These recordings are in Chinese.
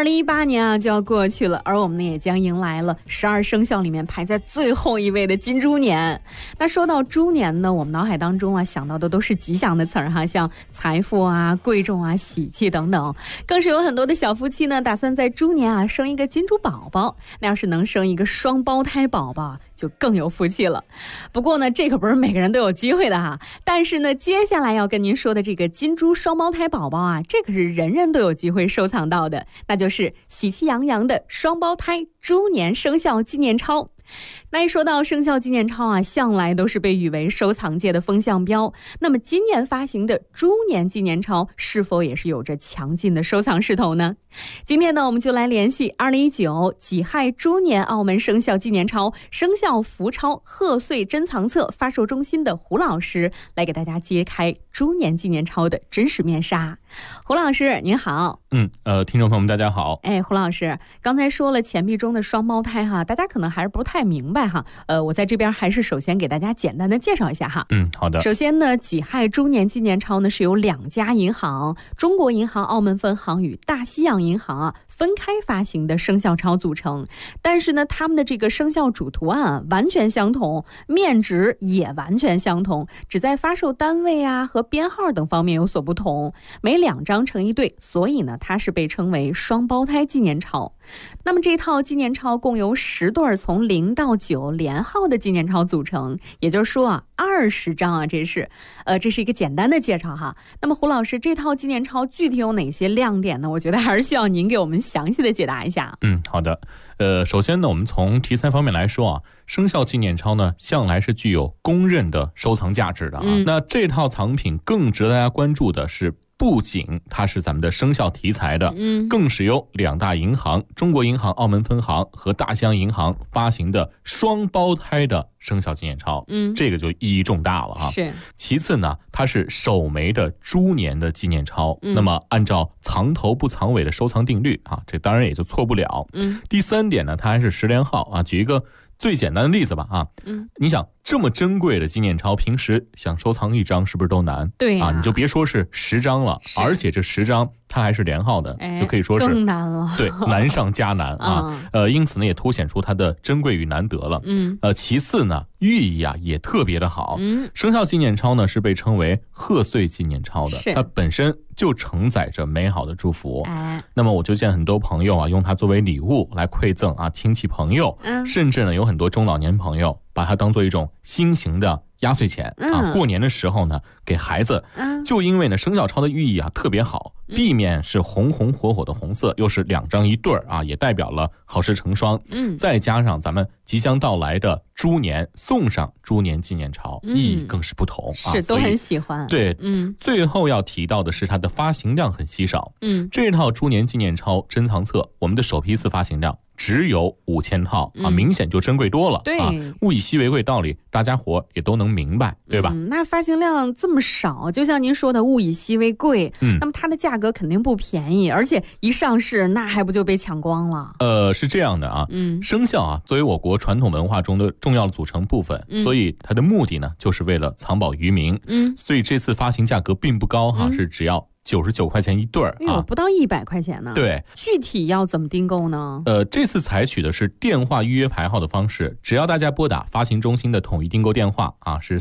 2018年啊就要过去了，而我们呢也将迎来了12生肖里面排在最后一位的金猪年。那说到猪年呢，我们脑海当中啊想到的都是吉祥的词儿哈，像财富啊、贵重啊、喜气等等。更是有很多的小夫妻呢打算在猪年啊生一个金猪宝宝，那要是能生一个双胞胎宝宝就更有福气了。不过呢，这可不是每个人都有机会的哈。但是呢，接下来要跟您说的这个金猪双胞胎宝宝啊，这可是人人都有机会收藏到的，那就是喜气洋洋的双胞胎猪年生肖纪念钞。那一说到生肖纪念钞啊，向来都是被誉为收藏界的风向标。那么今年发行的猪年纪念钞是否也是有着强劲的收藏势头呢？今天呢，我们就来联系2019己亥猪年澳门生肖纪念钞生肖福钞贺岁珍藏册发售中心的胡老师，来给大家揭开猪年纪念钞的真实面纱。胡老师您好。 听众朋友们大家好。 胡老师刚才说了钱币中的双胞胎哈，大家可能还是不太明白哈。我在这边还是首先给大家简单的介绍一下哈。 好的。 首先呢，己亥猪年纪念钞呢是由2家银行，中国银行澳门分行与大西洋银行啊分开发行的生肖钞组成。但是呢，他们的这个生肖主图案啊完全相同，面值也完全相同，只在发售单位啊和编号等方面有所不同，每2张成一对，所以呢它是被称为双胞胎纪念钞。那么这套纪念钞共由10对从0到9连号的纪念钞组成，也就是说啊20张啊，这是一个简单的介绍哈。那么胡老师，这套纪念钞具体有哪些亮点呢？我觉得还是需要您给我们详细的解答一下。 好的。首先呢，我们从题材方面来说啊，生肖纪念钞呢向来是具有公认的收藏价值的啊。那这套藏品更值得大家关注的是，不仅它是咱们的生肖题材的，更是由2大银行，中国银行澳门分行和大西洋银行发行的双胞胎的生肖纪念钞，这个就意义重大了哈。 是。 其次呢，它是首枚的猪年的纪念钞，那么按照藏头不藏尾的收藏定律啊，这当然也就错不了。第3点呢，它还是10连号啊。举一个最简单的例子吧啊，你想这么珍贵的纪念钞，平时想收藏1张是不是都难？ 对啊，你就别说是10张了，而且这10张它还是连号的，就可以说是更难了。 对，难上加难啊。因此呢，也凸显出它的珍贵与难得了。其次呢，寓意啊也特别的好。生肖纪念钞呢是被称为贺岁纪念钞的，它本身就承载着美好的祝福。那么我就见很多朋友啊用它作为礼物来馈赠啊亲戚朋友，甚至呢有很多中老年朋友把它当做一种新型的压岁钱啊，过年的时候呢给孩子。就因为呢生肖钞的寓意啊特别好，避免是红红火火的红色，又是2张一对啊，也代表了好事成双。再加上咱们即将到来的猪年，送上猪年纪念钞，意义更是不同啊， 是都很喜欢。 对，最后要提到的是它的发行量很稀少。这套猪年纪念钞珍藏册，我们的首批次发行量只有5000套啊，明显就珍贵多了。 对， 物以稀为贵道理大家伙也都能明白，对吧？ 那发行量这么少，就像您说的物以稀为贵，那么它的价格肯定不便宜，而且一上市那还不就被抢光了？ 是这样的啊，生肖啊作为我国传统文化中的重要的组成部分，所以它的目的呢就是为了藏宝于民。所以这次发行价格并不高哈，是只要99块钱一对啊， 不到100块钱呢。对，具体要怎么订购呢？ 这次采取的是电话预约排号的方式，只要大家拨打发行中心的统一订购电话啊，是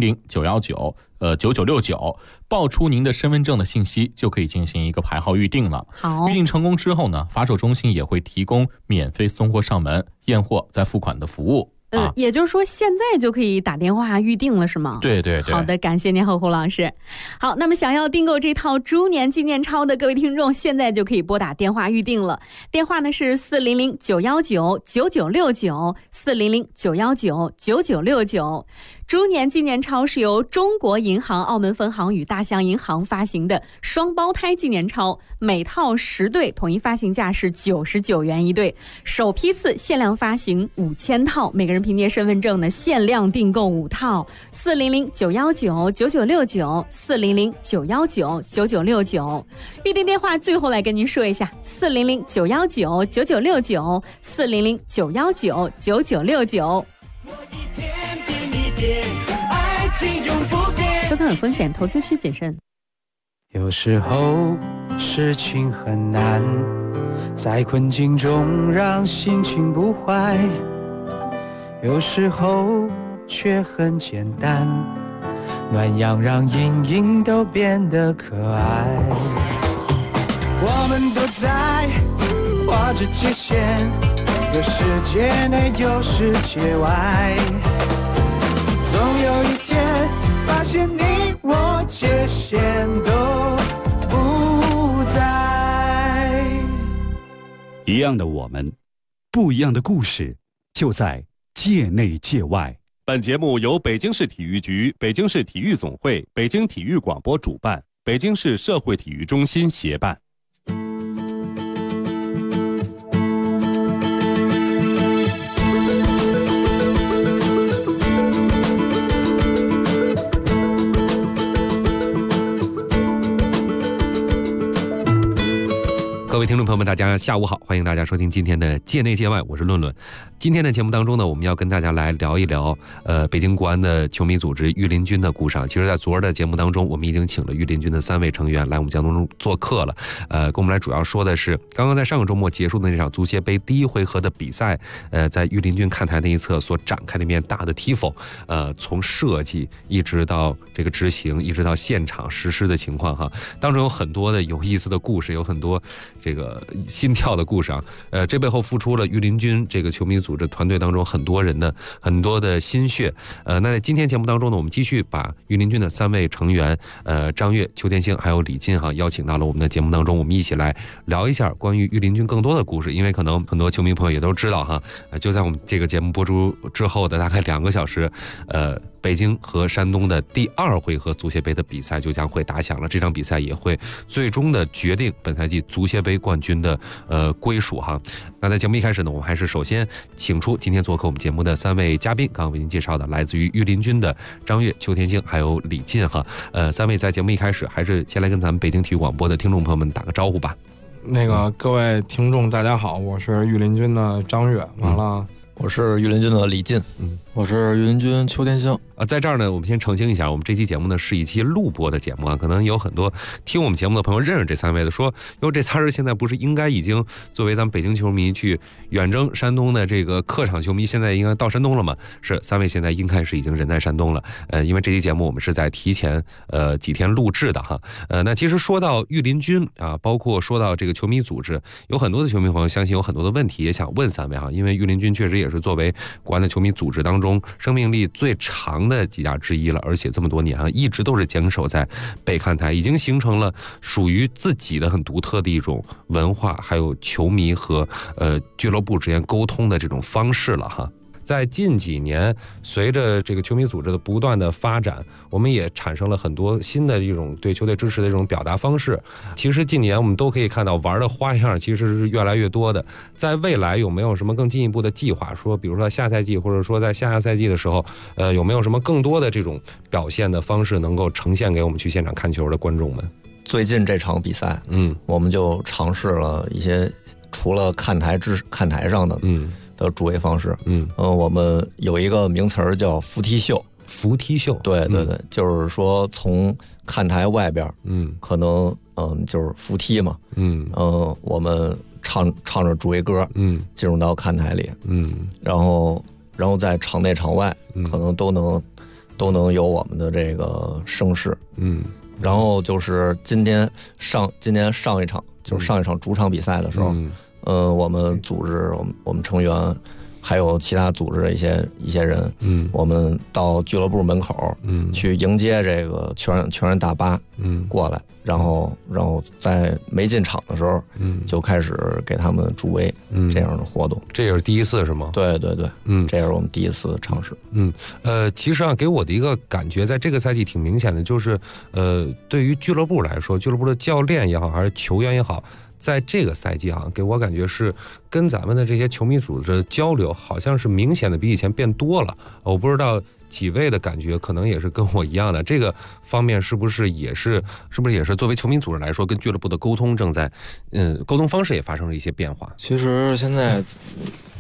400-919-9969，报出您的身份证的信息，就可以进行一个排号预定了。 好， 预定成功之后呢，发售中心也会提供免费送货上门、验货再付款的服务。 也就是说现在就可以打电话预定了是吗？ 对对对。 好的，感谢您胡老师。好，那么想要订购这套猪年纪念钞的各位听众，现在就可以拨打电话预定了。电话呢是400-919-9969，400-919-9969。猪年纪念钞是由中国银行澳门分行与大西洋银行发行的双胞胎纪念钞，每套10对，统一发行价是99元一对，首批次限量发行5000套，每个人凭借身份证呢限量订购5套。400-919-9969，400-919-9969。预订电话最后来跟您说一下，400-919-9969，400-919-9969。收看有风险，投资需谨慎。 有时候事情很难， 在困境中让心情不坏，有时候却很简单，暖阳让阴影都变得可爱。我们都在画着界限，有世界内有世界外，总有一天发现你我界限都不在。 一样的我们，不一样的故事，就在界内界外。 本节目由北京市体育局、北京市体育总会、北京体育广播主办，北京市社会体育中心协办。 各位听众朋友们，大家下午好，欢迎大家收听今天的界内界外，我是论论。今天的节目当中呢，我们要跟大家来聊一聊北京国安的球迷组织御林军的故事。其实在昨儿的节目当中，我们已经请了御林军的3位成员来我们节目当中做客了。跟我们来主要说的是刚刚在上个周末结束的那场足协杯第1回合的比赛，在御林军看台那一侧所展开的一面大的 tifo， 从设计一直到这个执行，一直到现场实施的情况哈，当中有很多的有意思的故事，有很多这个心跳的故事啊，这背后付出了御林军这个球迷组织团队当中很多人的很多的心血。那在今天节目当中呢，我们继续把御林军的3位成员，张悦、邱天星还有李进哈，邀请到了我们的节目当中，我们一起来聊一下关于御林军更多的故事。因为可能很多球迷朋友也都知道哈，就在我们这个节目播出之后的大概2个小时，北京和山东的第2回合足协杯的比赛就将会打响了。这场比赛也会最终的决定本赛季足协杯冠军的归属哈。那在节目一开始呢，我们还是首先请出今天做客我们节目的3位嘉宾，刚刚为您介绍的来自于御林军的张悦、邱天星还有李进哈。3位在节目一开始还是先来跟咱们北京体育广播的听众朋友们打个招呼吧。 各位听众大家好，我是御林军的张悦，完了。 我是御林军的李进， 我是御林军邱天星。 在这儿呢，我们先澄清一下，我们这期节目呢是一期录播的节目啊，可能有很多听我们节目的朋友认识这3位的，说哟，这仨人现在不是应该已经作为咱们北京球迷去远征山东的这个客场球迷，现在应该到山东了吗？是，3位现在应该是已经人在山东了。因为这期节目我们是在提前几天录制的哈。那其实说到御林军啊，包括说到这个球迷组织，有很多的球迷朋友相信有很多的问题也想问3位哈，因为御林军确实也是作为国安的球迷组织当中生命力最长的几家之一了，而且这么多年啊，一直都是坚守在北看台，已经形成了属于自己的很独特的一种文化，还有球迷和俱乐部之间沟通的这种方式了哈。在近几年，随着这个球迷组织的不断的发展，我们也产生了很多新的一种对球队支持的这种表达方式。其实近年我们都可以看到玩的花样其实是越来越多的。在未来有没有什么更进一步的计划？说比如说下赛季，或者说在下赛季的时候，有没有什么更多的这种表现的方式能够呈现给我们去现场看球的观众们？ 最近这场比赛，我们就尝试了一些除了看台上的，的主位方式，我们有一个名词叫扶梯秀。 扶梯秀， 对对对，就是说从看台外边，可能就是扶梯嘛，我们唱着主位歌，进入到看台里，然后在场内场外，可能都能有我们的这个声势，然后就是今年上一场就是上一场主场比赛的时候，我们组织我们成员还有其他组织的一些人，我们到俱乐部门口，去迎接这个全人大巴，过来，然后在没进场的时候，就开始给他们助威，这样的活动。 这也是第一次是吗？ 对对对，这也是我们第一次尝试。 其实啊，给我的一个感觉，在这个赛季挺明显的，就是对于俱乐部来说，俱乐部的教练也好，还是球员也好。在这个赛季啊，给我感觉是跟咱们的这些球迷组织的交流，好像是明显的比以前变多了。我不知道几位的感觉，可能也是跟我一样的。这个方面是不是也是作为球迷组织来说，跟俱乐部的沟通沟通方式也发生了一些变化？ 其实现在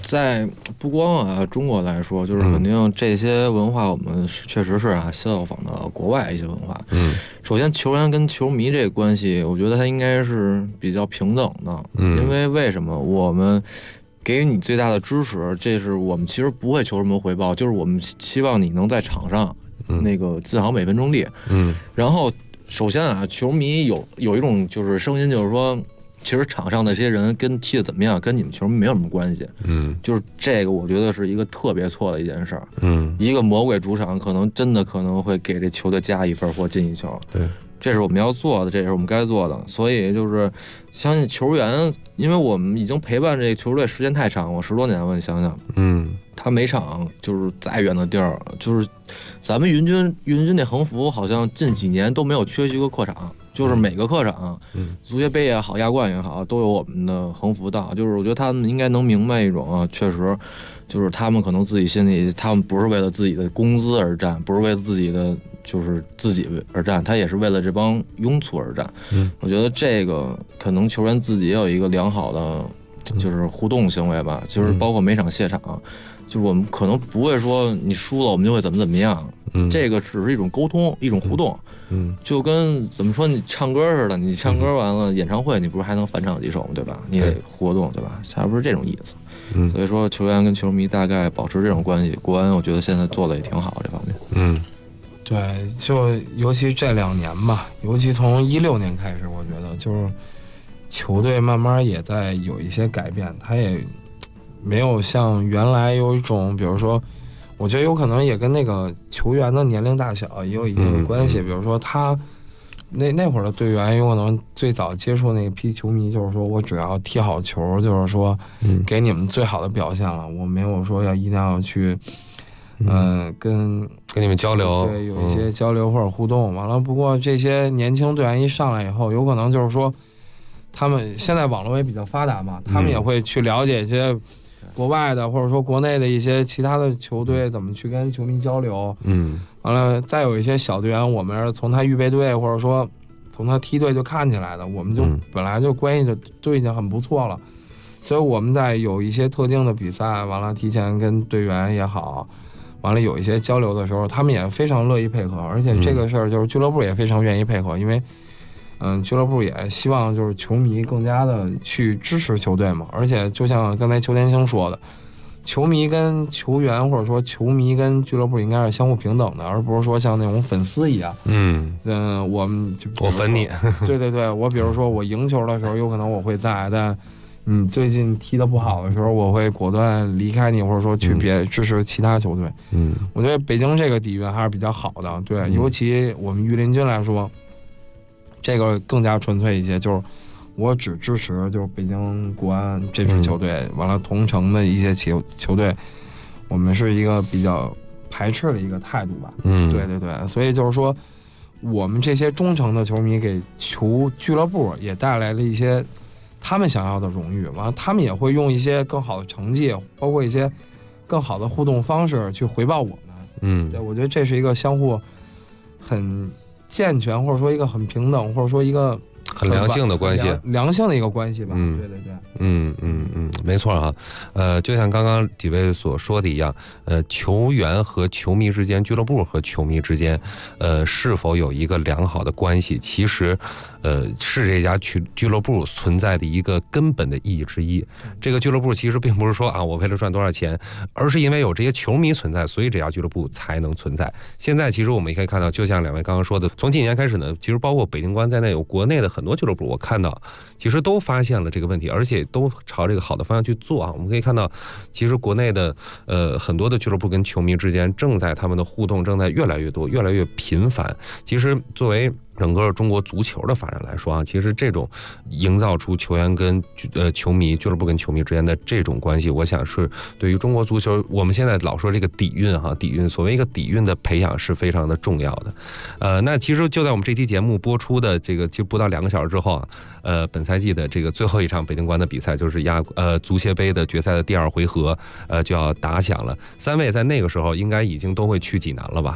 在不光中国来说，就是肯定这些文化我们确实是效仿的国外一些文化。首先球员跟球迷这个关系，我觉得它应该是比较平等的。因为为什么我们给予你最大的支持，这是我们其实不会求什么回报，就是我们希望你能在场上那个尽好每分钟力。然后首先球迷有一种就是声音，就是说其实场上的这些人跟踢的怎么样，跟你们球迷没有什么关系。就是这个我觉得是一个特别错的一件事儿。一个魔鬼主场可能会给这球队加1分或进1球。 对， 这是我们要做的，这也是我们该做的。所以就是相信球员，因为我们已经陪伴这个球队时间太长了，10多年了，你想想，他每场就是再远的地儿，就是咱们云军那横幅好像近几年都没有缺席过客场，就是每个客场，足协杯也好，亚冠也好，都有我们的横幅到。就是我觉得他们应该能明白一种确实，就是他们可能自己心里，他们不是为了自己的工资而战，不是为了自己的就是自己而战，他也是为了这帮拥簇而战。我觉得这个可能球员自己也有一个良好的就是互动行为吧，就是包括每场谢场，就是我们可能不会说你输了我们就会怎么样，这个只是一种沟通，一种互动。就跟怎么说你唱歌似的，你唱歌完了演唱会你不是还能翻唱几首吗？对吧？你得活动，对吧？差不多是这种意思。所以说球员跟球迷大概保持这种关系，国安我觉得现在做的也挺好这方面。 对，就尤其这2年吧，尤其从16年开始，我觉得就是球队慢慢也在有一些改变，他也没有像原来有一种，比如说我觉得有可能也跟那个球员的年龄大小也有一定的关系。比如说他那会儿的队员有可能最早接触那批球迷，就是说我只要踢好球，就是说给你们最好的表现了，我没有说一定要去跟你们交流， 对，有一些交流或者互动。完了，不过这些年轻队员一上来以后，有可能就是说他们现在网络也比较发达嘛，他们也会去了解一些国外的或者说国内的一些其他的球队怎么去跟球迷交流。完了再有一些小队员，我们是从他预备队或者说从他梯队就看起来的，我们就本来就关系就已经很不错了，所以我们在有一些特定的比赛，完了提前跟队员也好，完了有一些交流的时候，他们也非常乐意配合，而且这个事儿就是俱乐部也非常愿意配合，因为俱乐部也希望就是球迷更加的去支持球队嘛。而且就像刚才邱天星说的，球迷跟球员或者说球迷跟俱乐部应该是相互平等的，而不是说像那种粉丝一样。我们就我粉你， 对，我比如说我赢球的时候，有可能我会在，但你最近踢得不好的时候，我会果断离开你，或者说去别支持其他球队。我觉得北京这个底蕴还是比较好的，对，尤其我们御林军来说，这个更加纯粹一些，就是我只支持就是北京国安这支球队，完了同城的一些球队，我们是一个比较排斥的一个态度吧。对，所以就是说，我们这些忠诚的球迷给俱乐部也带来了一些他们想要的荣誉，完了他们也会用一些更好的成绩，包括一些更好的互动方式去回报我们。对，我觉得这是一个相互很健全，或者说一个很平等，或者说一个很良性的关系， 良性的一个关系吧。对， 没错哈。就像刚刚几位所说的一样，球员和球迷之间，俱乐部和球迷之间，是否有一个良好的关系，其实是这家俱乐部存在的一个根本的意义之一。这个俱乐部其实并不是说我为了赚多少钱，而是因为有这些球迷存在，所以这家俱乐部才能存在。现在其实我们也可以看到，就像两位刚刚说的，从今年开始呢，其实包括北京国安在内，有国内的很多俱乐部，我看到其实都发现了这个问题，而且都朝这个好的方向去做我们可以看到，其实国内的很多的俱乐部跟球迷之间正在他们的互动正在越来越多，越来越频繁。其实作为整个中国足球的发展来说其实这种营造出球员跟球迷、俱乐部跟球迷之间的这种关系，我想是对于中国足球，我们现在老说这个底蕴所谓一个底蕴的培养是非常的重要的。那其实就在我们这期节目播出的这个就不到2个小时之后本赛季的这个最后一场北京国安的比赛，就是足协杯的决赛的第2回合就要打响了。3位在那个时候应该已经都会去济南了吧？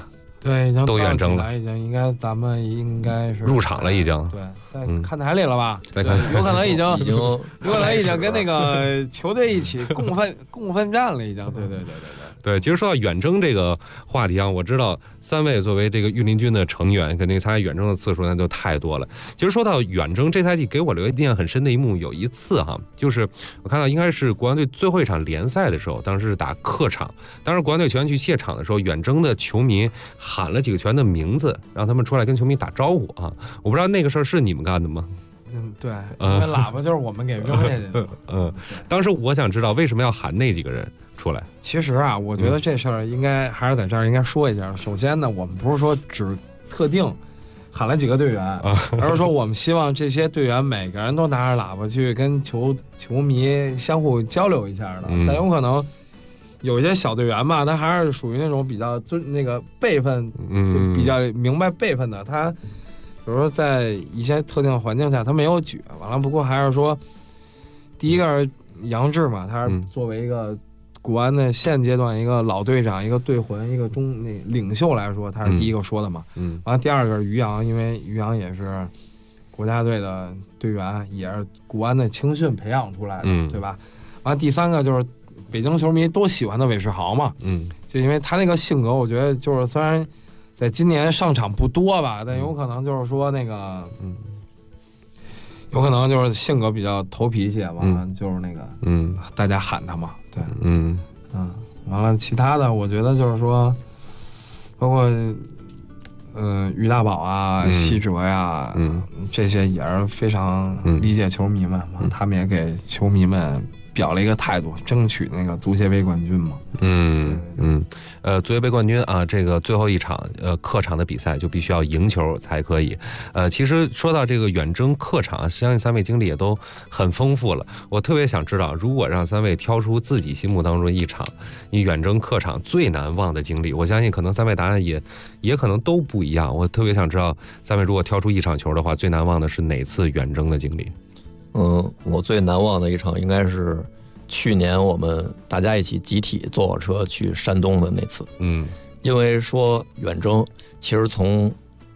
对，已经都远征了， 已经咱们应该是入场了，已经对，在看台里了吧？ 在看， 有可能已经有可能已经跟那个球队一起共奋战了，已经。对， 其实说到远征这个话题啊，我知道3位作为这个御林军的成员，肯定参加远征的次数那就太多了。其实说到远征，这赛季给我留下印象很深的一幕，有一次哈，就是我看到应该是国安队最后一场联赛的时候，当时是打客场，当时国安队球员去谢场的时候，远征的球迷喊了几个球员的名字，让他们出来跟球迷打招呼啊。我不知道那个事儿是你们干的吗？ 对，那喇叭就是我们给扔下去的。 当时我想知道为什么要喊那几个人出来。 其实啊，我觉得这事儿应该还是在这儿应该说一下。首先呢，我们不是说只特定喊了几个队员，而是说我们希望这些队员每个人都拿着喇叭去跟球迷相互交流一下的。但有可能有一些小队员吧，他还是属于那种比较那个辈分，就比较明白辈分的。他比如说在一些特定的环境下，他没有举完了。不过还是说，第一个是杨志嘛，他是作为一个国安的现阶段一个老队长、一个队魂、一个领袖来说，他是第一个说的嘛。完了，第二个是于洋，因为于洋也是国家队的队员，也是国安的青训培养出来的，对吧？完了，第三个就是北京球迷都喜欢的韦世豪嘛。就因为他那个性格，我觉得就是虽然在今年上场不多吧，但有可能就是说那个，有可能就是性格比较头皮一些嘛，就是那个，大家喊他嘛，对，完了，其他的我觉得就是说，包括于大宝啊、西哲呀，这些也是非常理解球迷们嘛，他们也给球迷们表了一个态度，争取那个足协杯冠军嘛。 足协杯冠军啊，这个最后一场客场的比赛就必须要赢球才可以。其实说到这个远征客场，相信3位经历也都很丰富了。我特别想知道，如果让3位挑出自己心目当中一场你远征客场最难忘的经历，我相信可能3位答案也可能都不一样。我特别想知道3位如果挑出一场球的话，最难忘的是哪次远征的经历？ 我最难忘的一场应该是去年我们大家一起集体坐火车去山东的那次。因为说远征，其实从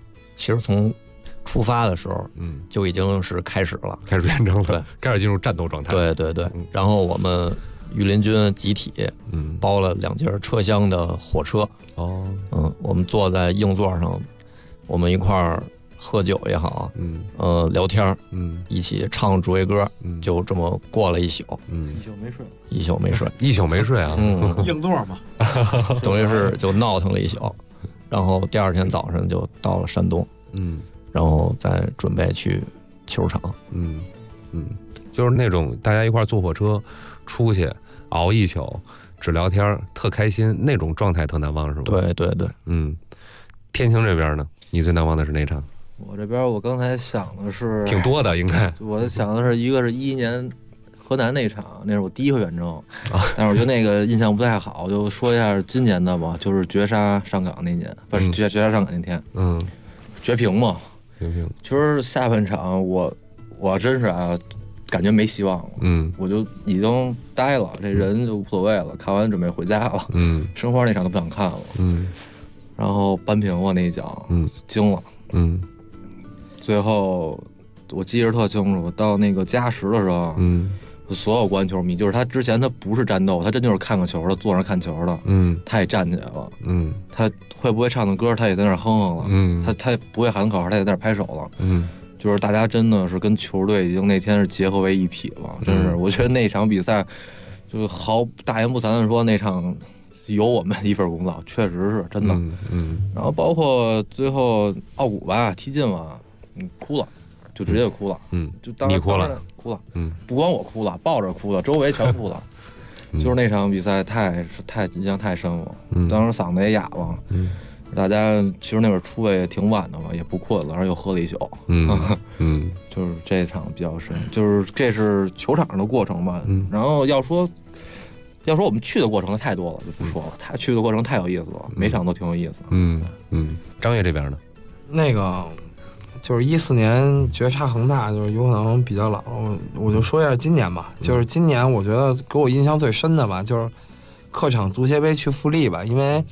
出发的时候，就已经是开始了， 开始远征了，开始进入战斗状态。 对，然后我们御林军集体，包了2节车厢的火车。我们坐在硬座上，我们一块儿喝酒也好，聊天，一起唱主卫歌，就这么过了一宿，一宿没睡啊， 硬座嘛， 等于是就闹腾了一宿，然后第2天早上就到了山东，然后再准备去球场， 就是那种大家一块坐火车出去熬一宿，只聊天，特开心那种状态，特难忘是吧？ 对， 天星这边呢，你最难忘的是哪场？ 我这边我刚才想的是挺多的，应该。 我想的是一个是2011年河南那场，那是我第一回远征，但是我觉得那个印象不太好，就说一下今年的吧，就是绝杀上港那年，不是绝杀上港那天，绝平嘛， 绝平。 其实下半场我真是啊，感觉没希望了，我就已经呆了，这人就无所谓了，看完准备回家了，申花那场都不想看了，然后扳平我那一脚，惊了，最后我记着特清楚，到那个加时的时候，所有国安球迷，就是他之前他不是战斗，他真就是看个球的，坐那看球的，他也站起来了，他会不会唱的歌，他也在那哼了，他不会喊口号，他也在那拍手了，就是大家真的是跟球队已经那天是结合为一体了，真是，我觉得那场比赛就毫大言不惭的说，那场有我们一份功劳，确实是真的，然后包括最后奥古吧踢进了，哭了。就直接哭了，就当你哭了， 不光我哭了，抱着哭了，周围全哭了，就是那场比赛太印象太深了，当时嗓子也哑了，大家其实那会儿出来也挺晚的嘛，也不困了，然后又喝了一宿，就是这场比较深，就是这是球场上的过程吧，然后要说我们去的过程太多了，就不说了，他去的过程太有意思了，每场都挺有意思， 张掖这边呢， 那个。就是14年绝杀恒大，就是有可能比较老，我就说一下今年吧。就是今年我觉得给我印象最深的吧，就是客场足协杯去富力吧，因为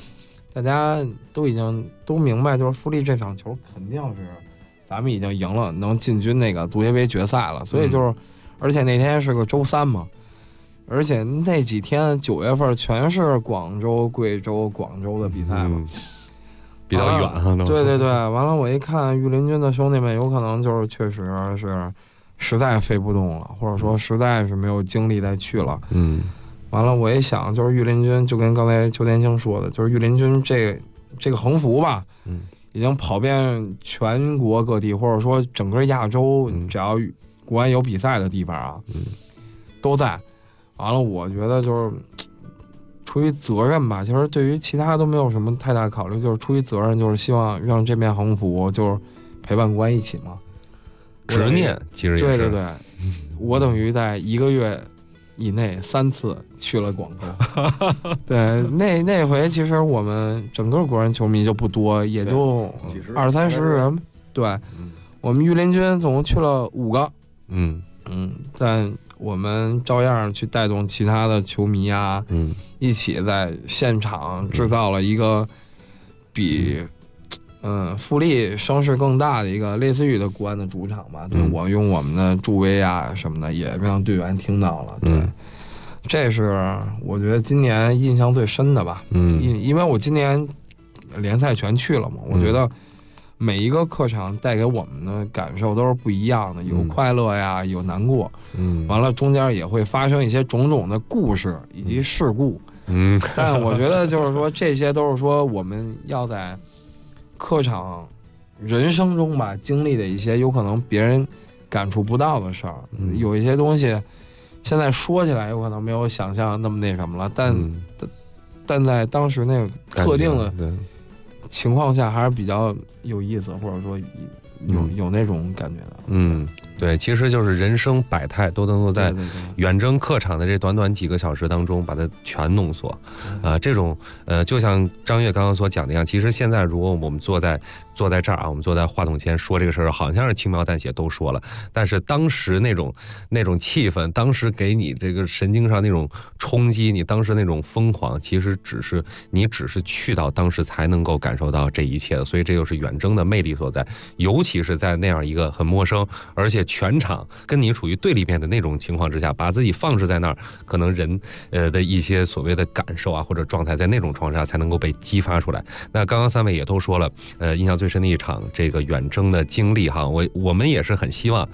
大家都明白，就是富力这场球肯定是咱们已经赢了，能进军那个足协杯决赛了。所以就是，而且那天是个周3嘛，而且那几天9月份全是广州、贵州、广州的比赛嘛， 比较远哈。 对对对，完了我一看御林军的兄弟们，有可能就是确实是实在飞不动了，或者说实在是没有精力再去了。完了我一想，就是御林军就跟刚才邱天星说的，就是御林军这个横幅吧，已经跑遍全国各地，或者说整个亚洲，只要国安有比赛的地方啊，都在。完了，我觉得就是出于责任吧，其实对于其他都没有什么太大考虑，就是出于责任，就是希望让这面横幅就是陪伴国安一起嘛。 执念其实也是。 对对对，我等于在1个月以内3次去了广州。对，那回其实我们整个国安球迷就不多，也就20-30人。对，我们御林军总共去了5个。但我们照样去带动其他的球迷啊，一起在现场制造了一个比富力声势更大的一个类似于的国安的主场吧。对，我用我们的助威啊什么的也让队员听到了。对，这是我觉得今年印象最深的吧。因为我今年联赛全去了嘛，我觉得每一个客场带给我们的感受都是不一样的，有快乐呀，有难过。完了中间也会发生一些种种的故事以及事故。但我觉得就是说这些都是说我们要在客场人生中吧经历的一些有可能别人感触不到的事儿。有一些东西现在说起来有可能没有想象那么那什么了，但在当时那个特定的情况下还是比较有意思，或者说有那种感觉的。 对，其实就是人生百态都能够在远征客场的这短短几个小时当中把它全浓缩。这种就像张悦刚刚所讲的一样，其实现在如果我们坐在这儿啊，我们坐在话筒前说这个事儿，好像是轻描淡写都说了，但是当时那种气氛，当时给你这个神经上那种冲击，你当时那种疯狂，其实只是去到当时才能够感受到这一切的。所以这就是远征的魅力所在，尤其是在那样一个很陌生，而且全场跟你处于对立面的那种情况之下，把自己放置在那儿，可能人的一些所谓的感受啊或者状态，在那种状态下才能够被激发出来。那刚刚3位也都说了，印象最深的一场这个远征的经历哈，我们也是很希望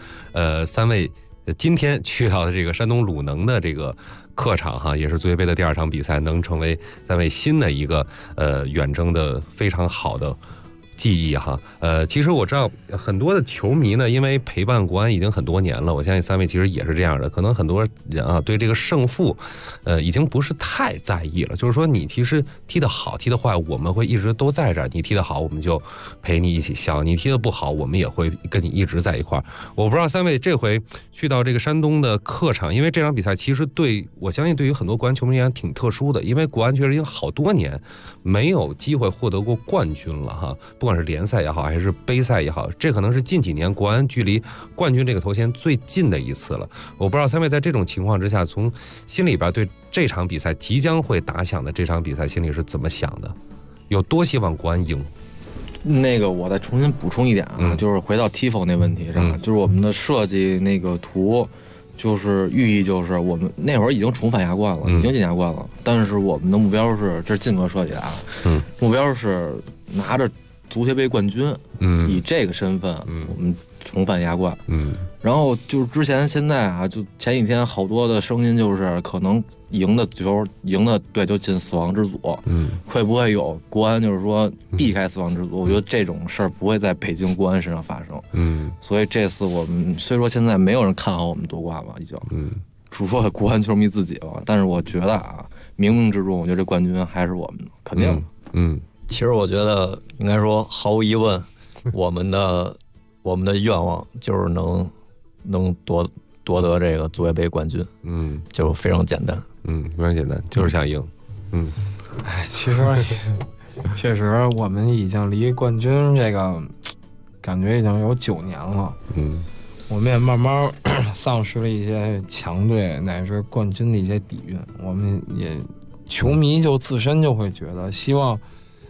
3位今天去到的这个山东鲁能的这个客场哈，也是足协杯的第2场比赛，能成为3位新的一个远征的非常好的记忆哈。其实我知道很多的球迷呢，因为陪伴国安已经很多年了，我相信3位其实也是这样的，可能很多人啊对这个胜负已经不是太在意了，就是说你其实踢得好踢得坏我们会一直都在这儿，你踢得好我们就陪你一起笑，你踢得不好我们也会跟你一直在一块儿。我不知道3位这回去到这个山东的客场，因为这场比赛其实我相信对于很多国安球迷而言挺特殊的，因为国安确实已经好多年没有机会获得过冠军了哈，不管是联赛也好还是杯赛也好，这可能是近几年国安距离冠军这个头衔最近的一次了。我不知道3位在这种情况之下，从心里边对这场比赛即将会打响的这场比赛心里是怎么想的，有多希望国安赢？ 那个我再重新补充一点啊，就是回到 TIFO 那问题上，就是我们的设计那个图，就是寓意就是我们那会儿已经重返亚冠了，已经进亚冠了，但是我们的目标是，这是晋哥设计的啊，目标是拿着足协杯冠军，以这个身份，我们重返亚冠，然后就是之前现在啊，就前几天好多的声音就是可能赢的队就进死亡之组，会不会有国安就是说避开死亡之组？我觉得这种事儿不会在北京国安身上发生，所以这次我们虽说现在没有人看好我们夺冠了，已经，只说国安球迷自己了，但是我觉得啊，冥冥之中，我觉得这冠军还是我们的，肯定的， 其实我觉得应该说毫无疑问，我们的愿望就是能夺得这个足协杯冠军，就非常简单， 非常简单，就是想赢， 其实确实我们已经离冠军这个感觉已经有9年了，我们也慢慢丧失了一些强队乃至冠军的一些底蕴，我们也球迷就自身就会觉得希望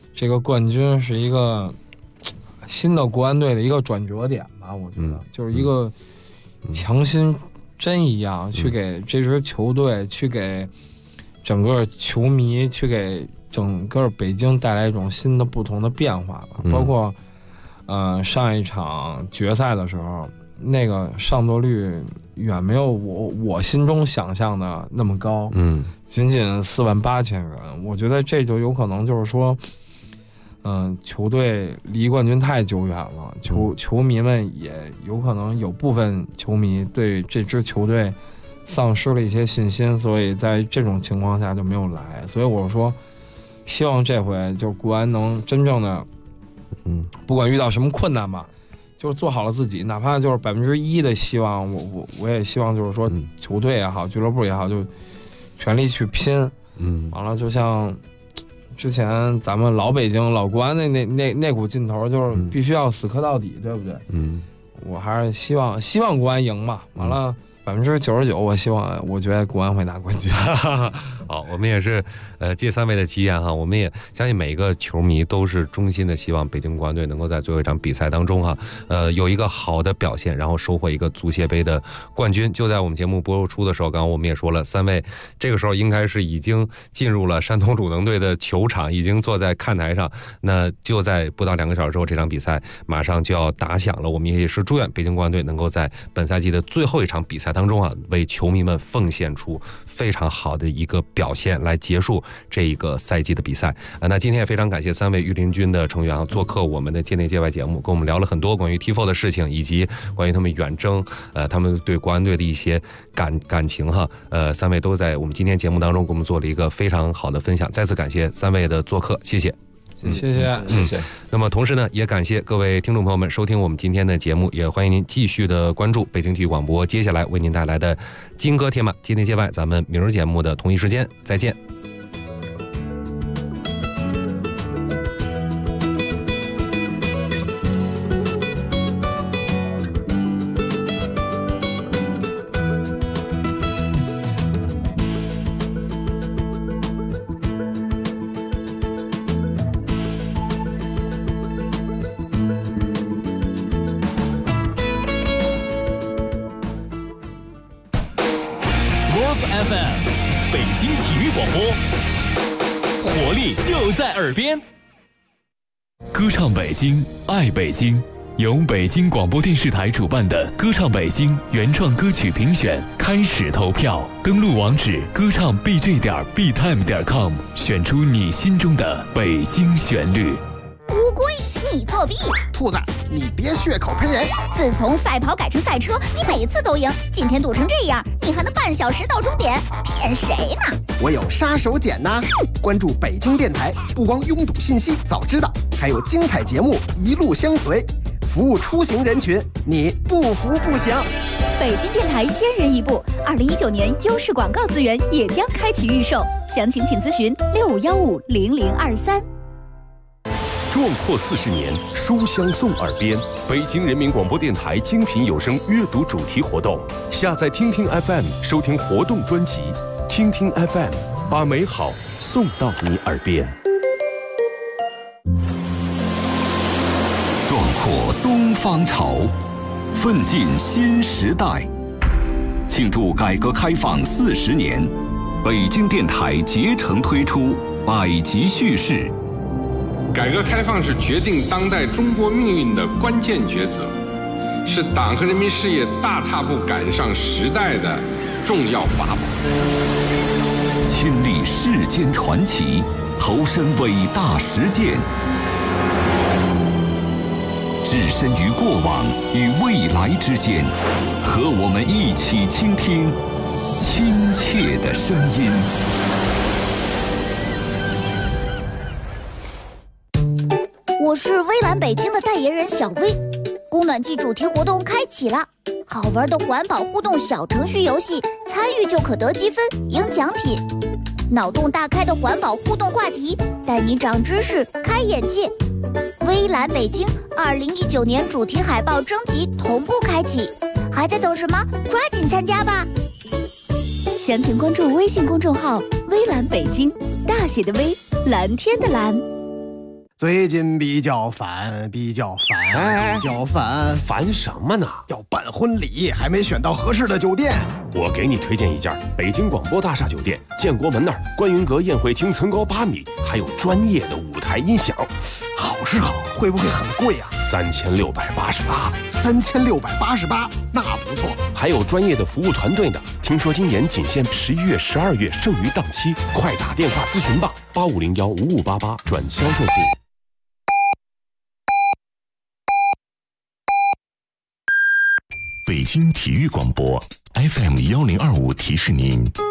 这个冠军是一个新的国安队的一个转折点吧，我觉得就是一个强心针一样，去给这支球队，去给整个球迷，去给整个北京带来一种新的不同的变化吧。包括上一场决赛的时候，那个上座率远没有我心中想象的那么高，仅仅48000人。我觉得这就有可能就是说，球队离冠军太久远了，球迷们也有可能有部分球迷对这支球队丧失了一些信心，所以在这种情况下就没有来。所以我说，希望这回就国安能真正的，不管遇到什么困难吧，就是做好了自己，哪怕就是1%的希望，我也希望就是说，球队也好，俱乐部也好，就全力去拼。完了，就像之前咱们老北京老国安那股劲头，就是必须要死磕到底，对不对？我还是希望国安赢嘛。完了，99%我觉得国安会拿冠军。 好，我们也是借3位的吉言哈，我们也相信每一个球迷都是衷心的希望北京国安队能够在最后一场比赛当中哈，有一个好的表现，然后收获一个足协杯的冠军。就在我们节目播出的时候，刚刚我们也说了，3位这个时候应该是已经进入了山东鲁能队的球场，已经坐在看台上。那就在不到2个小时之后，这场比赛马上就要打响了。我们也是祝愿北京国安队能够在本赛季的最后一场比赛当中啊，为球迷们奉献出非常好的一个表现，来结束这一个赛季的比赛。那今天也非常感谢3位御林军的成员啊，做客我们的界内界外节目，跟我们聊了很多关于 Tifo 的事情，以及关于他们远征，他们对国安队的一些感情哈。3位都在我们今天节目当中给我们做了一个非常好的分享，再次感谢3位的做客，谢谢。 谢谢。 那么同时呢，也感谢各位听众朋友们收听我们今天的节目，也欢迎您继续的关注北京体育广播接下来为您带来的金戈铁马界内界外，咱们明儿节目的同一时间再见。 FM 北京体育广播，活力就在耳边。歌唱北京，爱北京，由北京广播电视台主办的歌唱北京原创歌曲评选开始投票，登录网址歌唱 bj.btime.com， 选出你心中的北京旋律。 乌龟，你作弊！ 兔子，你别血口喷人！ 自从赛跑改成赛车，你每次都赢，今天赌成这样，你还能半小时到终点？骗谁呢？ 我有杀手锏呢！关注北京电台，不光拥堵信息早知道，还有精彩节目一路相随，服务出行人群，你不服不行。 北京电台先人一步，2019年优势广告资源也将开启预售，详情请咨询65150023。 壮阔40年，书香送耳边。北京人民广播电台精品有声阅读主题活动，下载听听 FM 收听活动专辑，听听 FM 把美好送到你耳边。 壮阔东方潮，奋进新时代。庆祝改革开放40年，北京电台竭诚推出百集叙事。 改革开放是决定当代中国命运的关键抉择，是党和人民事业大踏步赶上时代的重要法宝。 亲历世间传奇，投身伟大实践，置身于过往与未来之间，和我们一起倾听亲切的声音。 我是微蓝北京的代言人小薇，供暖季主题活动开启了，好玩的环保互动小程序游戏，参与就可得积分赢奖品，脑洞大开的环保互动话题，带你长知识开眼界。微蓝北京2019年主题海报征集同步开启，还在等什么？抓紧参加吧！详情关注微信公众号微蓝北京，大写的微，蓝天的蓝。 最近比较烦， 烦什么呢？ 要办婚礼，还没选到合适的酒店。 我给你推荐一家北京广播大厦酒店，建国门那儿观云阁宴会厅层高8米，还有专业的舞台音响。 好是好，会不会很贵啊 ？3688。 3688，那不错。 还有专业的服务团队呢。听说今年仅限11月、12月剩余档期，快打电话咨询吧，85015588转销售部。 北京体育广播 FM1025提示您。